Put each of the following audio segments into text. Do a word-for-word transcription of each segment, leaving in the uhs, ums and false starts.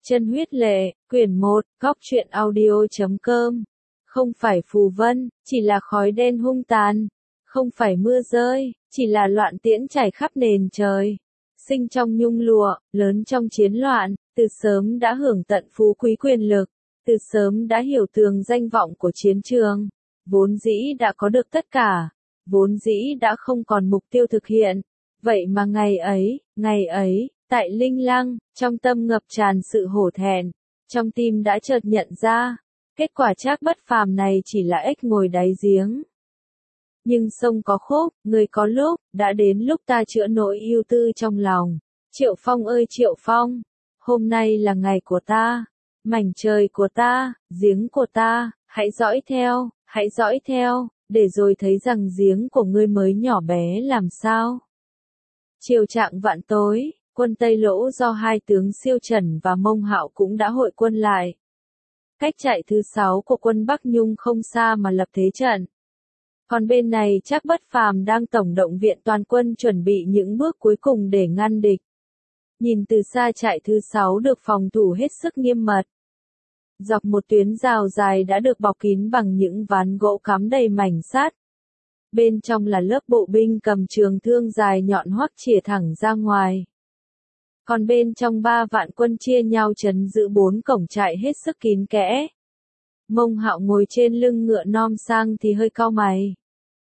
Chân huyết lệ, quyển một, góc truyện audio chấm com. Không phải phù vân, chỉ là khói đen hung tàn. Không phải mưa rơi, chỉ là loạn tiễn trải khắp nền trời. Sinh trong nhung lụa, lớn trong chiến loạn, từ sớm đã hưởng tận phú quý quyền lực, từ sớm đã hiểu tường danh vọng của chiến trường. Vốn dĩ đã có được tất cả, vốn dĩ đã không còn mục tiêu thực hiện. Vậy mà ngày ấy, ngày ấy, tại Linh Lăng, trong tâm ngập tràn sự hổ thẹn, trong tim đã chợt nhận ra, kết quả Trác Bất Phàm này chỉ là ếch ngồi đáy giếng. Nhưng sông có khúc, người có lúc, đã đến lúc ta chữa nỗi ưu tư trong lòng. Triệu Phong ơi Triệu Phong, hôm nay là ngày của ta, mảnh trời của ta, giếng của ta, hãy dõi theo, hãy dõi theo, để rồi thấy rằng giếng của ngươi mới nhỏ bé làm sao. Chiều trạng vạn tối, quân Tây Lỗ do hai tướng Siêu Trần và Mông Hạo cũng đã hội quân lại. Cách chạy thứ sáu của quân Bắc Nhung không xa mà lập thế trận. Còn bên này Trác Bất Phàm đang tổng động viện toàn quân chuẩn bị những bước cuối cùng để ngăn địch. Nhìn từ xa trại thứ sáu được phòng thủ hết sức nghiêm mật. Dọc một tuyến rào dài đã được bọc kín bằng những ván gỗ cắm đầy mảnh sắt. Bên trong là lớp bộ binh cầm trường thương dài nhọn hoắt chĩa thẳng ra ngoài. Còn bên trong ba vạn quân chia nhau trấn giữ bốn cổng trại hết sức kín kẽ. Mông Hạo ngồi trên lưng ngựa nom sang thì hơi cau mày.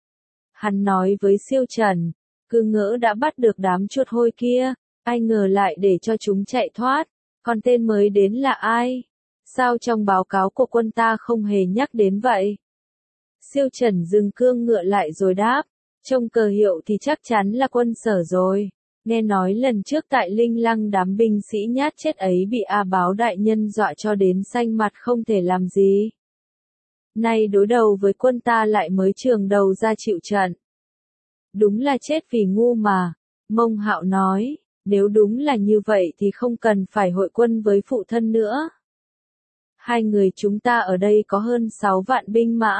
Hắn nói với Siêu Trần, cứ ngỡ đã bắt được đám chuột hôi kia, ai ngờ lại để cho chúng chạy thoát, còn tên mới đến là ai? Sao trong báo cáo của quân ta không hề nhắc đến vậy? Siêu Trần dừng cương ngựa lại rồi đáp, trông cờ hiệu thì chắc chắn là quân Sở rồi. Nghe nói lần trước tại Linh Lăng đám binh sĩ nhát chết ấy bị A Báo đại nhân dọa cho đến xanh mặt không thể làm gì. Nay đối đầu với quân ta lại mới trường đầu ra chịu trận. Đúng là chết vì ngu mà, Mông Hạo nói, nếu đúng là như vậy thì không cần phải hội quân với phụ thân nữa. Hai người chúng ta ở đây có hơn sáu vạn binh mã.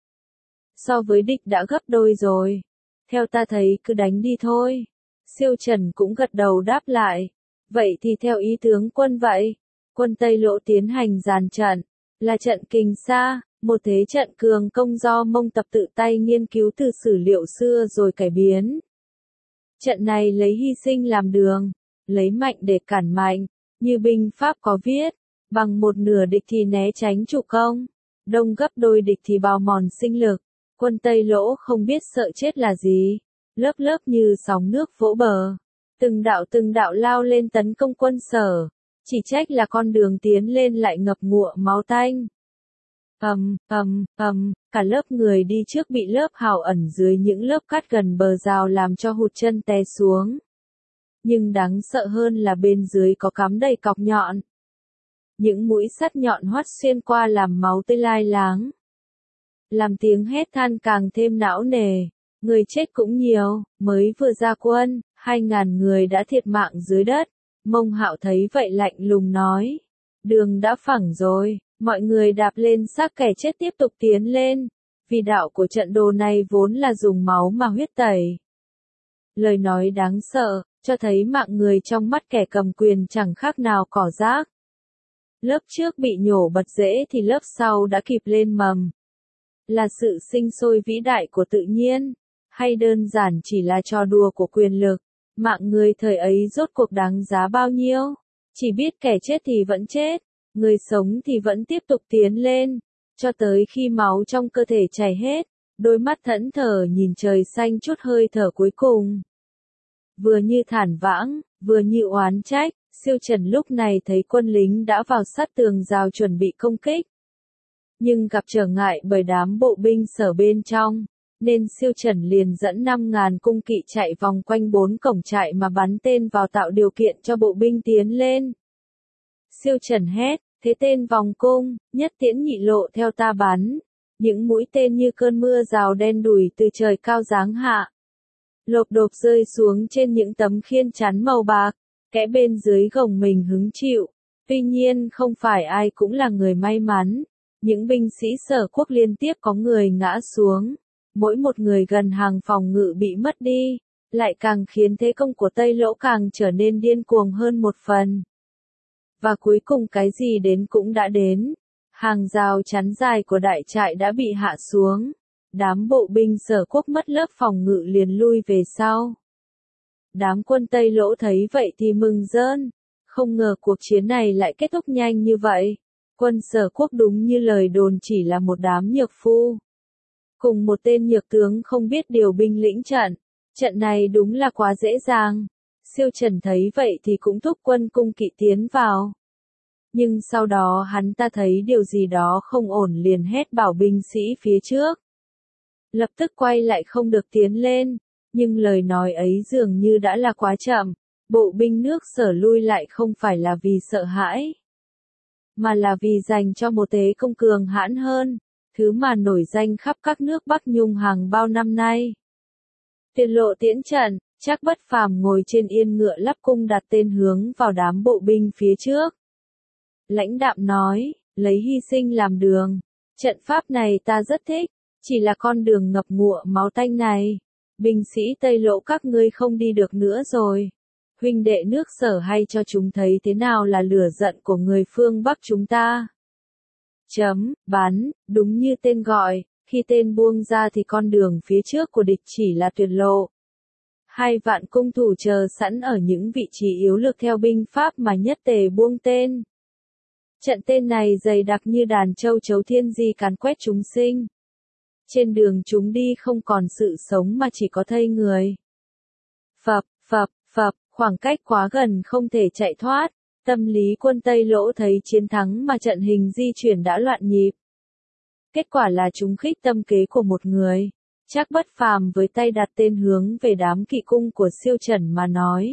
So với địch đã gấp đôi rồi. Theo ta thấy cứ đánh đi thôi. Siêu Trần cũng gật đầu đáp lại. Vậy thì theo ý tướng quân vậy. Quân Tây Lỗ tiến hành dàn trận. Là trận Kình Sa, một thế trận cường công do Mông Tập tự tay nghiên cứu từ sử liệu xưa rồi cải biến. Trận này lấy hy sinh làm đường. Lấy mạnh để cản mạnh. Như binh pháp có viết. Bằng một nửa địch thì né tránh chủ công. Đông gấp đôi địch thì bào mòn sinh lực. Quân Tây Lỗ không biết sợ chết là gì. Lớp lớp như sóng nước vỗ bờ. Từng đạo từng đạo lao lên tấn công quân Sở. Chỉ trách là con đường tiến lên lại ngập ngụa máu tanh. Ầm, ầm, ầm, cả lớp người đi trước bị lớp hào ẩn dưới những lớp cát gần bờ rào làm cho hụt chân té xuống. Nhưng đáng sợ hơn là bên dưới có cắm đầy cọc nhọn. Những mũi sắt nhọn hoắt xuyên qua làm máu tươi lai láng. Làm tiếng hét than càng thêm não nề. Người chết cũng nhiều, mới vừa ra quân, hai ngàn người đã thiệt mạng dưới đất. Mông Hạo thấy vậy lạnh lùng nói. Đường đã phẳng rồi, mọi người đạp lên xác kẻ chết tiếp tục tiến lên. Vì đạo của trận đồ này vốn là dùng máu mà huyết tẩy. Lời nói đáng sợ, cho thấy mạng người trong mắt kẻ cầm quyền chẳng khác nào cỏ rác. Lớp trước bị nhổ bật rễ thì lớp sau đã kịp lên mầm. Là sự sinh sôi vĩ đại của tự nhiên, hay đơn giản chỉ là trò đùa của quyền lực, mạng người thời ấy rốt cuộc đáng giá bao nhiêu? Chỉ biết kẻ chết thì vẫn chết, người sống thì vẫn tiếp tục tiến lên, cho tới khi máu trong cơ thể chảy hết, đôi mắt thẫn thờ nhìn trời xanh chút hơi thở cuối cùng. Vừa như thản vãng, vừa như oán trách, Siêu Trần lúc này thấy quân lính đã vào sát tường rào chuẩn bị công kích. Nhưng gặp trở ngại bởi đám bộ binh Sở bên trong, nên Siêu Trần liền dẫn năm ngàn cung kỵ chạy vòng quanh bốn cổng trại mà bắn tên vào tạo điều kiện cho bộ binh tiến lên. Siêu Trần hét, thế tên vòng cung, nhất tiễn nhị lộ theo ta bắn. Những mũi tên như cơn mưa rào đen đủi từ trời cao giáng hạ. Lộp độp rơi xuống trên những tấm khiên chắn màu bạc, kẽ bên dưới gồng mình hứng chịu. Tuy nhiên không phải ai cũng là người may mắn. Những binh sĩ Sở quốc liên tiếp có người ngã xuống. Mỗi một người gần hàng phòng ngự bị mất đi, lại càng khiến thế công của Tây Lỗ càng trở nên điên cuồng hơn một phần. Và cuối cùng cái gì đến cũng đã đến. Hàng rào chắn dài của đại trại đã bị hạ xuống. Đám bộ binh Sở Quốc mất lớp phòng ngự liền lui về sau. Đám quân Tây Lỗ thấy vậy thì mừng rơn. Không ngờ cuộc chiến này lại kết thúc nhanh như vậy. Quân Sở Quốc đúng như lời đồn chỉ là một đám nhược phu. Cùng một tên nhược tướng không biết điều binh lĩnh trận. Trận này đúng là quá dễ dàng. Siêu Trần thấy vậy thì cũng thúc quân cung kỵ tiến vào. Nhưng sau đó hắn ta thấy điều gì đó không ổn liền hét bảo binh sĩ phía trước. Lập tức quay lại không được tiến lên. Nhưng lời nói ấy dường như đã là quá chậm. Bộ binh nước Sở lui lại không phải là vì sợ hãi, mà là vì dành cho một tế công cường hãn hơn, thứ mà nổi danh khắp các nước Bắc Nhung hàng bao năm nay. Tiền Lộ tiễn trận, Trác Bất Phàm ngồi trên yên ngựa lắp cung đặt tên hướng vào đám bộ binh phía trước. Lãnh đạm nói, lấy hy sinh làm đường. Trận pháp này ta rất thích, chỉ là con đường ngập ngụa máu tanh này. Binh sĩ Tây Lộ các ngươi không đi được nữa rồi. Huynh đệ nước Sở hay cho chúng thấy thế nào là lửa giận của người phương Bắc chúng ta. Chấm, bắn, đúng như tên gọi, khi tên buông ra thì con đường phía trước của địch chỉ là tuyệt lộ. Hai vạn cung thủ chờ sẵn ở những vị trí yếu lược theo binh pháp mà nhất tề buông tên. Trận tên này dày đặc như đàn châu chấu thiên di càn quét chúng sinh. Trên đường chúng đi không còn sự sống mà chỉ có thây người. Phập, phập, phập, khoảng cách quá gần không thể chạy thoát. Tâm lý quân Tây Lỗ thấy chiến thắng mà trận hình di chuyển đã loạn nhịp. Kết quả là chúng khích tâm kế của một người. Trác Bất Phàm với tay đặt tên hướng về đám kỵ cung của Siêu Trần mà nói.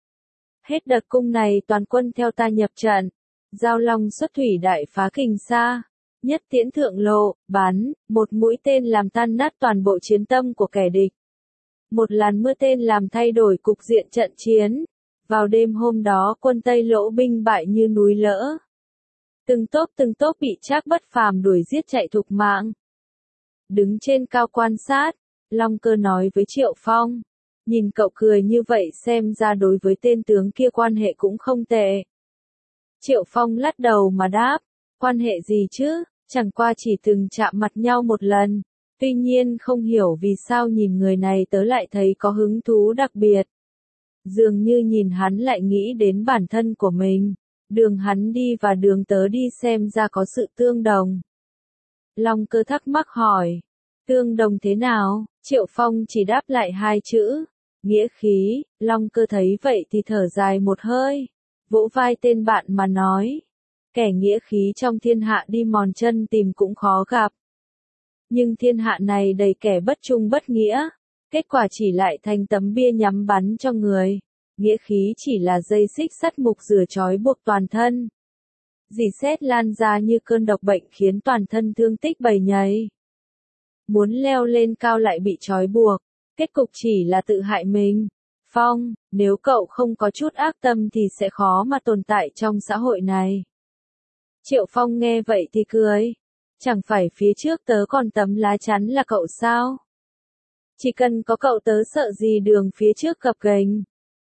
Hết đợt cung này toàn quân theo ta nhập trận. Giao long xuất thủy đại phá kình xa. Nhất tiễn thượng lộ, bắn, một mũi tên làm tan nát toàn bộ chiến tâm của kẻ địch. Một làn mưa tên làm thay đổi cục diện trận chiến. Vào đêm hôm đó quân Tây Lỗ binh bại như núi lỡ. Từng tốp từng tốp bị Trác Bất Phàm đuổi giết chạy thục mạng. Đứng trên cao quan sát, Long Cơ nói với Triệu Phong. Nhìn cậu cười như vậy xem ra đối với tên tướng kia quan hệ cũng không tệ. Triệu Phong lắc đầu mà đáp. Quan hệ gì chứ, chẳng qua chỉ từng chạm mặt nhau một lần. Tuy nhiên không hiểu vì sao nhìn người này tớ lại thấy có hứng thú đặc biệt. Dường như nhìn hắn lại nghĩ đến bản thân của mình. Đường hắn đi và đường tớ đi xem ra có sự tương đồng. Long Cơ thắc mắc hỏi. Tương đồng thế nào? Triệu Phong chỉ đáp lại hai chữ. Nghĩa khí. Long Cơ thấy vậy thì thở dài một hơi. Vỗ vai tên bạn mà nói. Kẻ nghĩa khí trong thiên hạ đi mòn chân tìm cũng khó gặp. Nhưng thiên hạ này đầy kẻ bất trung bất nghĩa. Kết quả chỉ lại thành tấm bia nhắm bắn cho người. Nghĩa khí chỉ là dây xích sắt mục rửa trói buộc toàn thân. Dì xét lan ra như cơn độc bệnh khiến toàn thân thương tích bầy nhầy. Muốn leo lên cao lại bị trói buộc. Kết cục chỉ là tự hại mình. Phong, nếu cậu không có chút ác tâm thì sẽ khó mà tồn tại trong xã hội này. Triệu Phong nghe vậy thì cười. Chẳng phải phía trước tớ còn tấm lá chắn là cậu sao? Chỉ cần có cậu tớ sợ gì đường phía trước gập ghềnh.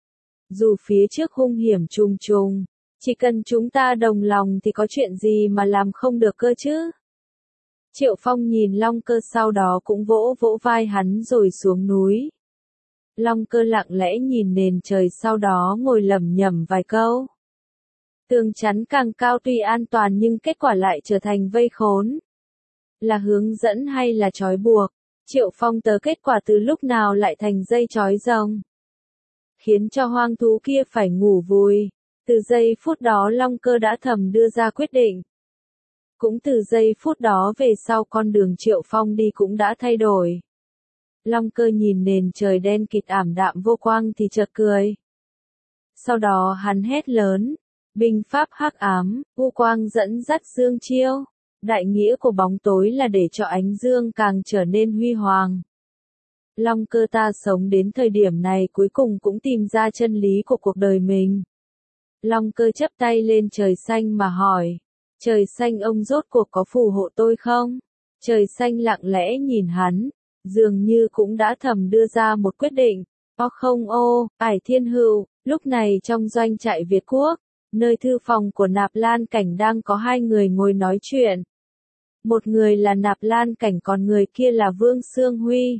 Dù phía trước hung hiểm trùng trùng, chỉ cần chúng ta đồng lòng thì có chuyện gì mà làm không được cơ chứ? Triệu Phong nhìn Long Cơ sau đó cũng vỗ vỗ vai hắn rồi xuống núi. Long Cơ lặng lẽ nhìn nền trời sau đó ngồi lẩm nhẩm vài câu. Tường chắn càng cao tuy an toàn nhưng kết quả lại trở thành vây khốn. Là hướng dẫn hay là trói buộc? Triệu Phong tớ kết quả từ lúc nào lại thành dây trói rồng? Khiến cho hoang thú kia phải ngủ vùi. Từ giây phút đó Long Cơ đã thầm đưa ra quyết định. Cũng từ giây phút đó về sau con đường Triệu Phong đi cũng đã thay đổi. Long Cơ nhìn nền trời đen kịt ảm đạm vô quang thì chợt cười. Sau đó hắn hét lớn. Binh pháp hắc ám, u quang dẫn dắt dương chiêu. Đại nghĩa của bóng tối là để cho ánh dương càng trở nên huy hoàng. Long Cơ ta sống đến thời điểm này cuối cùng cũng tìm ra chân lý của cuộc đời mình. Long Cơ chắp tay lên trời xanh mà hỏi. Trời xanh ông rốt cuộc có phù hộ tôi không? Trời xanh lặng lẽ nhìn hắn. Dường như cũng đã thầm đưa ra một quyết định. O không ô, Ải Thiên Hữu, lúc này trong doanh trại Việt Quốc. Nơi thư phòng của Nạp Lan Cảnh đang có hai người ngồi nói chuyện. Một người là Nạp Lan Cảnh còn người kia là Vương Xương Huy.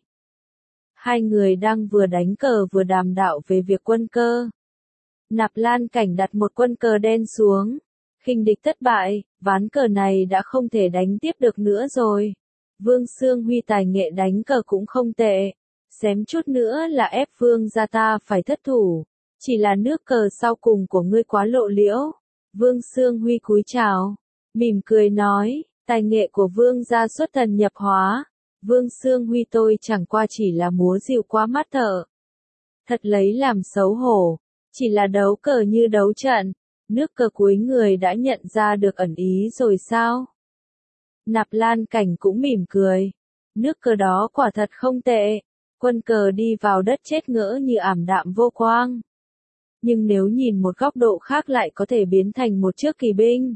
Hai người đang vừa đánh cờ vừa đàm đạo về việc quân cơ. Nạp Lan Cảnh đặt một quân cờ đen xuống. Khinh địch thất bại, ván cờ này đã không thể đánh tiếp được nữa rồi. Vương Xương Huy tài nghệ đánh cờ cũng không tệ. Xém chút nữa là ép Vương gia ta phải thất thủ. Chỉ là nước cờ sau cùng của ngươi quá lộ liễu. Vương Xương Huy cúi chào. Mỉm cười nói, tài nghệ của Vương gia xuất thần nhập hóa. Vương Xương Huy tôi chẳng qua chỉ là múa dịu qua mắt thợ. Thật lấy làm xấu hổ. Chỉ là đấu cờ như đấu trận. Nước cờ cuối người đã nhận ra được ẩn ý rồi sao? Nạp Lan Cảnh cũng mỉm cười. Nước cờ đó quả thật không tệ. Quân cờ đi vào đất chết ngỡ như ảm đạm vô quang. Nhưng nếu nhìn một góc độ khác lại có thể biến thành một chiếc kỳ binh.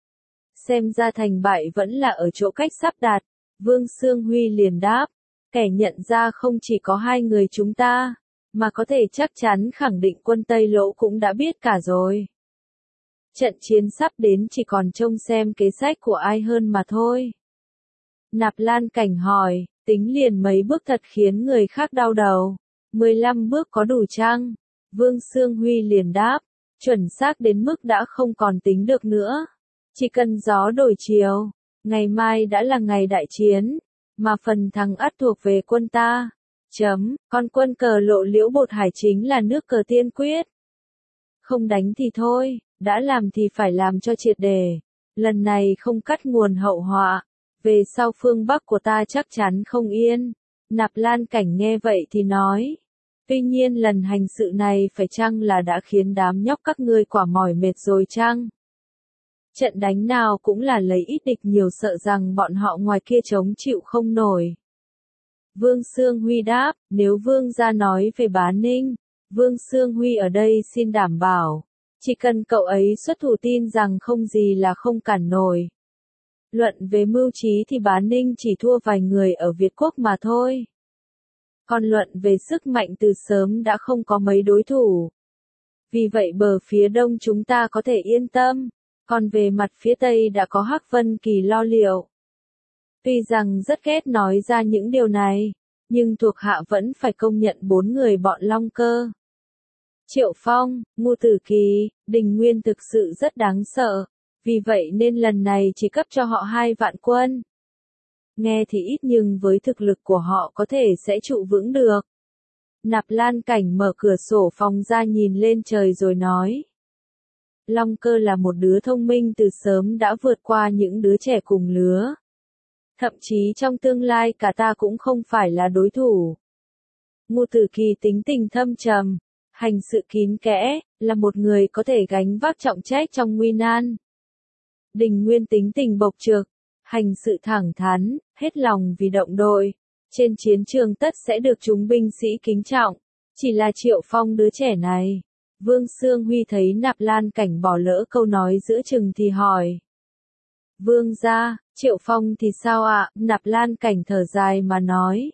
Xem ra thành bại vẫn là ở chỗ cách sắp đặt. Vương Xương Huy liền đáp. Kẻ nhận ra không chỉ có hai người chúng ta, mà có thể chắc chắn khẳng định quân Tây Lỗ cũng đã biết cả rồi. Trận chiến sắp đến chỉ còn trông xem kế sách của ai hơn mà thôi. Nạp Lan Cảnh hỏi, tính liền mấy bước thật khiến người khác đau đầu. mười lăm bước có đủ chăng? Vương Xương Huy liền đáp, chuẩn xác đến mức đã không còn tính được nữa. Chỉ cần gió đổi chiều, ngày mai đã là ngày đại chiến, mà phần thắng ắt thuộc về quân ta. Chấm, con quân cờ lộ liễu bột hải chính là nước cờ tiên quyết. Không đánh thì thôi, đã làm thì phải làm cho triệt đề. Lần này không cắt nguồn hậu họa, về sau phương Bắc của ta chắc chắn không yên. Nạp Lan Cảnh nghe vậy thì nói. Tuy nhiên lần hành sự này phải chăng là đã khiến đám nhóc các ngươi quả mỏi mệt rồi chăng? Trận đánh nào cũng là lấy ít địch nhiều sợ rằng bọn họ ngoài kia chống chịu không nổi. Vương Xương Huy đáp, nếu Vương gia nói về Bá Ninh, Vương Xương Huy ở đây xin đảm bảo. Chỉ cần cậu ấy xuất thủ tin rằng không gì là không cản nổi. Luận về mưu trí thì Bá Ninh chỉ thua vài người ở Việt Quốc mà thôi. Còn luận về sức mạnh từ sớm đã không có mấy đối thủ. Vì vậy bờ phía đông chúng ta có thể yên tâm, còn về mặt phía tây đã có Hắc Vân Kỳ lo liệu. Tuy rằng rất ghét nói ra những điều này, nhưng thuộc hạ vẫn phải công nhận bốn người bọn Long Cơ. Triệu Phong, Ngô Tử Kỳ, Đình Nguyên thực sự rất đáng sợ, vì vậy nên lần này chỉ cấp cho họ hai vạn quân. Nghe thì ít nhưng với thực lực của họ có thể sẽ trụ vững được. Nạp Lan Cảnh mở cửa sổ phòng ra nhìn lên trời rồi nói. Long Cơ là một đứa thông minh từ sớm đã vượt qua những đứa trẻ cùng lứa. Thậm chí trong tương lai cả ta cũng không phải là đối thủ. Ngô Tử Kỳ tính tình thâm trầm, hành sự kín kẽ, là một người có thể gánh vác trọng trách trong nguy nan. Đình Nguyên tính tình bộc trực, hành sự thẳng thắn, hết lòng vì động đội. Trên chiến trường tất sẽ được chúng binh sĩ kính trọng. Chỉ là Triệu Phong đứa trẻ này. Vương Xương Huy thấy Nạp Lan Cảnh bỏ lỡ câu nói giữa chừng thì hỏi. Vương gia, Triệu Phong thì sao ạ? Nạp Lan Cảnh thở dài mà nói.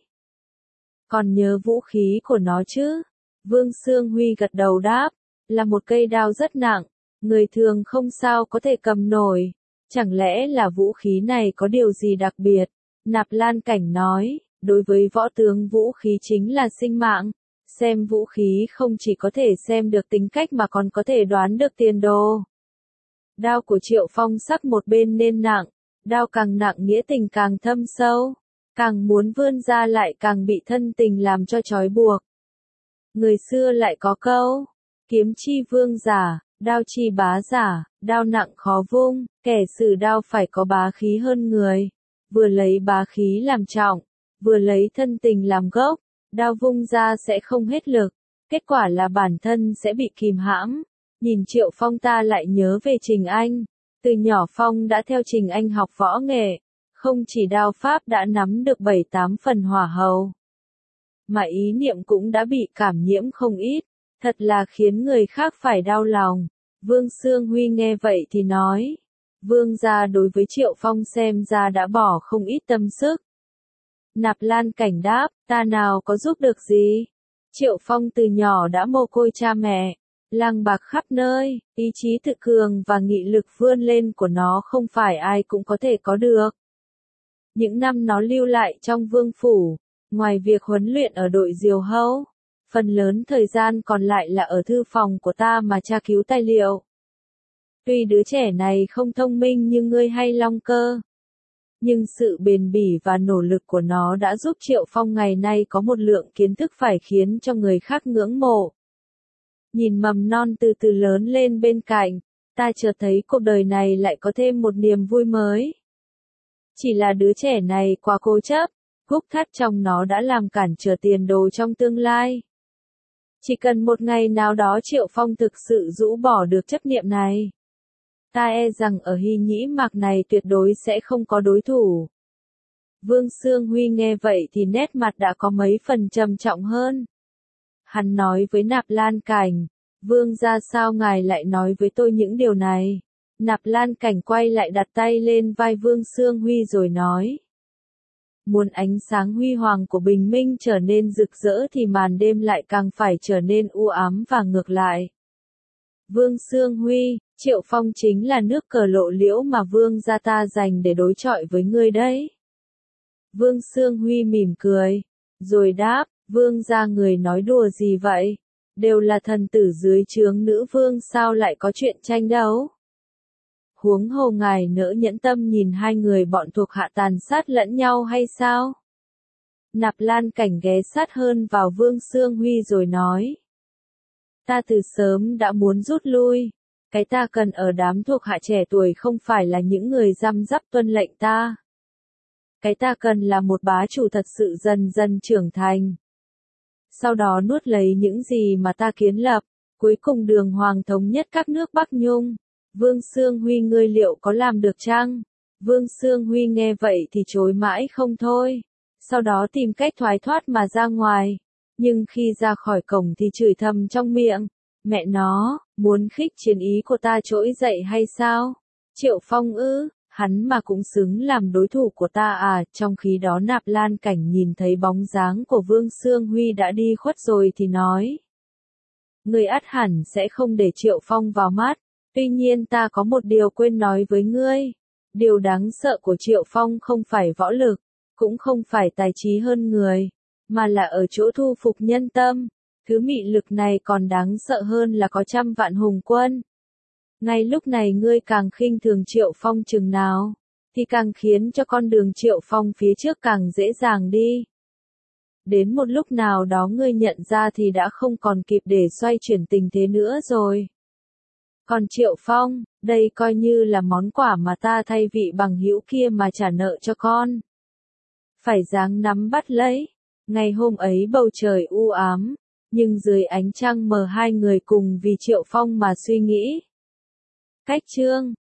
Còn nhớ vũ khí của nó chứ? Vương Xương Huy gật đầu đáp. Là một cây đao rất nặng. Người thường không sao có thể cầm nổi. Chẳng lẽ là vũ khí này có điều gì đặc biệt? Nạp Lan Cảnh nói. Đối với võ tướng vũ khí chính là sinh mạng. Xem vũ khí không chỉ có thể xem được tính cách mà còn có thể đoán được tiền đồ. Đao của Triệu Phong sắc một bên nên nặng. Đao càng nặng nghĩa tình càng thâm sâu. Càng muốn vươn ra lại càng bị thân tình làm cho trói buộc. Người xưa lại có câu. Kiếm chi vương giả, đao chi bá giả, đao nặng khó vung. Kẻ sử đao phải có bá khí hơn người. Vừa lấy bá khí làm trọng. Vừa lấy thân tình làm gốc, đao vung ra sẽ không hết lực, kết quả là bản thân sẽ bị kìm hãm. Nhìn Triệu Phong ta lại nhớ về Trình Anh, từ nhỏ Phong đã theo Trình Anh học võ nghệ, không chỉ đao pháp đã nắm được bảy tám phần hỏa hầu, mà ý niệm cũng đã bị cảm nhiễm không ít, thật là khiến người khác phải đau lòng. Vương Xương Huy nghe vậy thì nói, Vương gia đối với Triệu Phong xem ra đã bỏ không ít tâm sức. Nạp Lan Cảnh đáp, ta nào có giúp được gì? Triệu Phong từ nhỏ đã mồ côi cha mẹ, lang bạc khắp nơi, ý chí tự cường và nghị lực vươn lên của nó không phải ai cũng có thể có được. Những năm nó lưu lại trong vương phủ, ngoài việc huấn luyện ở đội diều hâu, phần lớn thời gian còn lại là ở thư phòng của ta mà tra cứu tài liệu. Tuy đứa trẻ này không thông minh như ngươi hay Long Cơ, nhưng sự bền bỉ và nỗ lực của nó đã giúp Triệu Phong ngày nay có một lượng kiến thức phải khiến cho người khác ngưỡng mộ. Nhìn mầm non từ từ lớn lên bên cạnh, ta chợt thấy cuộc đời này lại có thêm một niềm vui mới. Chỉ là đứa trẻ này quá cố chấp, khúc thắt trong nó đã làm cản trở tiền đồ trong tương lai. Chỉ cần một ngày nào đó Triệu Phong thực sự rũ bỏ được chấp niệm này, ta e rằng ở Hy Nhĩ Mạc này tuyệt đối sẽ không có đối thủ. Vương Sương Huy nghe vậy thì nét mặt đã có mấy phần trầm trọng hơn. Hắn nói với Nạp Lan Cảnh, Vương gia sao ngài lại nói với tôi những điều này? Nạp Lan Cảnh quay lại đặt tay lên vai Vương Sương Huy rồi nói. Muốn ánh sáng huy hoàng của bình minh trở nên rực rỡ thì màn đêm lại càng phải trở nên u ám và ngược lại. Vương Sương Huy, Triệu Phong chính là nước cờ lộ liễu mà Vương gia ta dành để đối chọi với ngươi đấy. Vương Sương Huy mỉm cười, rồi đáp, Vương gia người nói đùa gì vậy? Đều là thần tử dưới trướng nữ vương sao lại có chuyện tranh đấu? Huống hồ ngài nỡ nhẫn tâm nhìn hai người bọn thuộc hạ tàn sát lẫn nhau hay sao? Nạp Lan Cảnh ghé sát hơn vào Vương Sương Huy rồi nói. Ta từ sớm đã muốn rút lui. Cái ta cần ở đám thuộc hạ trẻ tuổi không phải là những người răm rắp tuân lệnh ta. Cái ta cần là một bá chủ thật sự dần dần trưởng thành. Sau đó nuốt lấy những gì mà ta kiến lập, cuối cùng đường hoàng thống nhất các nước Bắc Nhung. Vương Sương Huy ngươi liệu có làm được chăng? Vương Sương Huy nghe vậy thì chối mãi không thôi. Sau đó tìm cách thoái thoát mà ra ngoài. Nhưng khi ra khỏi cổng thì chửi thầm trong miệng. Mẹ nó, muốn khích chiến ý của ta trỗi dậy hay sao? Triệu Phong ư, hắn mà cũng xứng làm đối thủ của ta à? Trong khi đó Nạp Lan Cảnh nhìn thấy bóng dáng của Vương Sương Huy đã đi khuất rồi thì nói. Ngươi ắt hẳn sẽ không để Triệu Phong vào mắt. Tuy nhiên ta có một điều quên nói với ngươi. Điều đáng sợ của Triệu Phong không phải võ lực, cũng không phải tài trí hơn người, mà là ở chỗ thu phục nhân tâm. Thứ mị lực này còn đáng sợ hơn là có trăm vạn hùng quân. Ngay lúc này ngươi càng khinh thường Triệu Phong chừng nào, thì càng khiến cho con đường Triệu Phong phía trước càng dễ dàng đi. Đến một lúc nào đó ngươi nhận ra thì đã không còn kịp để xoay chuyển tình thế nữa rồi. Còn Triệu Phong, đây coi như là món quà mà ta thay vị bằng hữu kia mà trả nợ cho con. Phải dáng nắm bắt lấy. Ngày hôm ấy bầu trời u ám, nhưng dưới ánh trăng mờ hai người cùng vì Triệu Phong mà suy nghĩ. Cách chương